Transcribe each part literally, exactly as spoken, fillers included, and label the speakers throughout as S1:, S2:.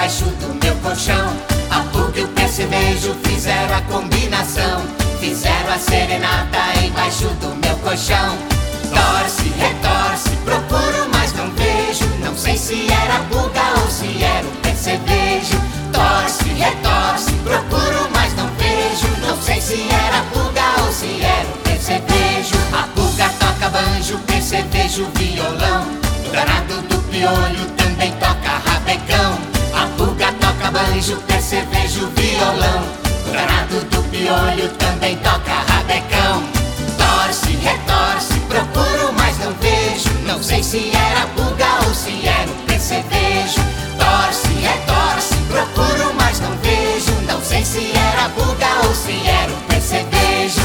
S1: embaixo do meu colchão. A pulga e o percevejo fizeram a combinação, fizeram a serenata embaixo do meu colchão. Torce, retorce, procuro, mas não vejo. Não sei se era a pulga ou se era o percevejo. Torce, retorce, procuro, mas não vejo. Não sei se era a pulga ou se era o percevejo. A pulga toca banjo, percevejo violão. O danado do piolho também toca rabecão. A pulga toca banjo, percevejo violão. O danado do piolho também toca rabecão. Torce, retorce, procuro, mas não vejo. Não sei se era a pulga ou se era o percevejo. Torce, retorce, procuro, mas não vejo. Não sei se era a pulga ou se era o percevejo.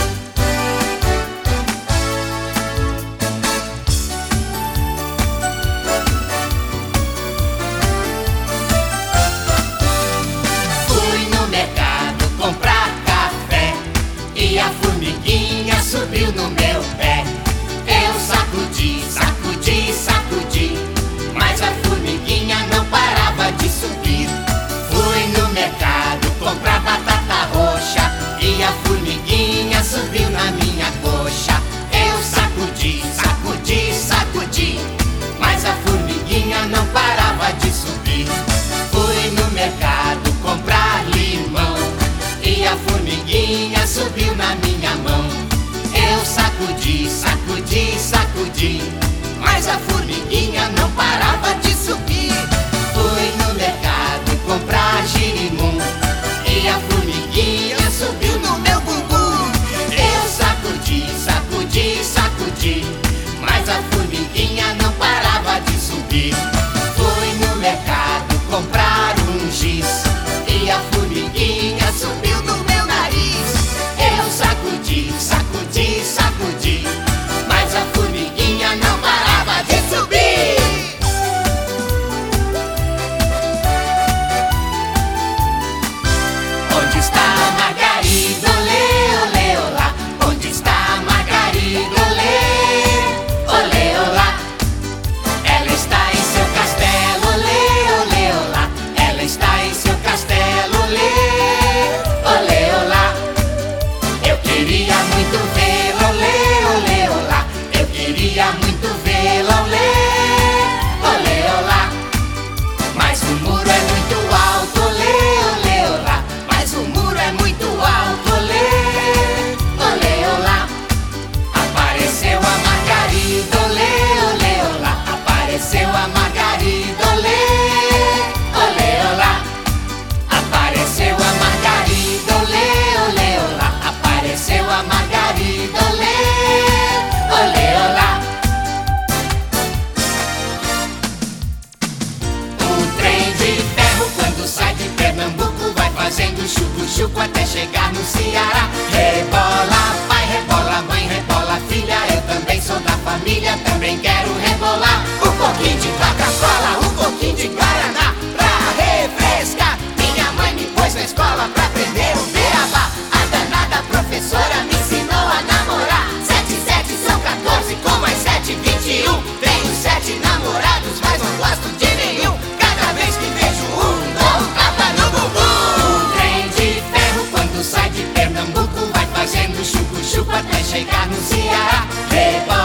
S1: Fui no mercado comprar café e a formiguinha subiu no meu pé. Eu sacudi, sacudi, sacudi, mas a formiguinha não parava de subir. Fui no mercado comprar batata roxa e a formiguinha subiu na minha coxa. Eu sacudi, sacudi, sacudi, mas a formiguinha não parava de subir. Fui no mercado comprar limão e a formiguinha subiu na minha mão. Eu sacudi, sacudi, sacudi, mas a formiguinha não parava de subir. Fui no mercado comprar girimum e a formiguinha subiu no meu bumbum. Eu sacudi, sacudi, sacudi, mas a formiguinha não parava de subir. Fui no mercado comprar um giz e a formiguinha subiu no meu nariz. Eu sacudi, sacudi, sacudi, mas a formiguinha não parava de subir. Onde está a Margarida, olê, olê, olá? Onde está a Margarida, olê, olê, olá? Ela está em seu castelo, olê, olê, olá. Ela está em seu castelo, olê, olê, olá. Eu queria muito vê-la, olê, olê, olá. Eu queria muito vê-la, olê, olê, olá. Mas o muro é muito alto, olê, olê, olá. Mas o muro é muito alto, olê, olê, olá. Apareceu a Margarida, olê, olê, olá. Apareceu a Margarida, olê, olê, olá. Apareceu a Margarida, olê, olê, olá. Apareceu a Margarida, olê, olê, olá. O trem de ferro quando sai de Pernambuco vai fazendo chuco-chuco até chegar no Ceará. Rebola pai, rebola mãe, rebola filha. Eu também sou da família, também quero rebolar. Um pouquinho de Coca-Cola, um pouquinho de Guaraná pra refrescar. Minha mãe me pôs na escola pra aprender o beabá. A danada professora me ensinou a namorar. Sete, sete são quatorze, com mais sete, vinte e um. Tenho sete namorados, mas não gosto de nenhum. Cada vez que vejo um, dou um tapa no bumbum. O trem de ferro quando sai de Pernambuco vai fazendo chuco-chuco até chegar no Ceará. Rebola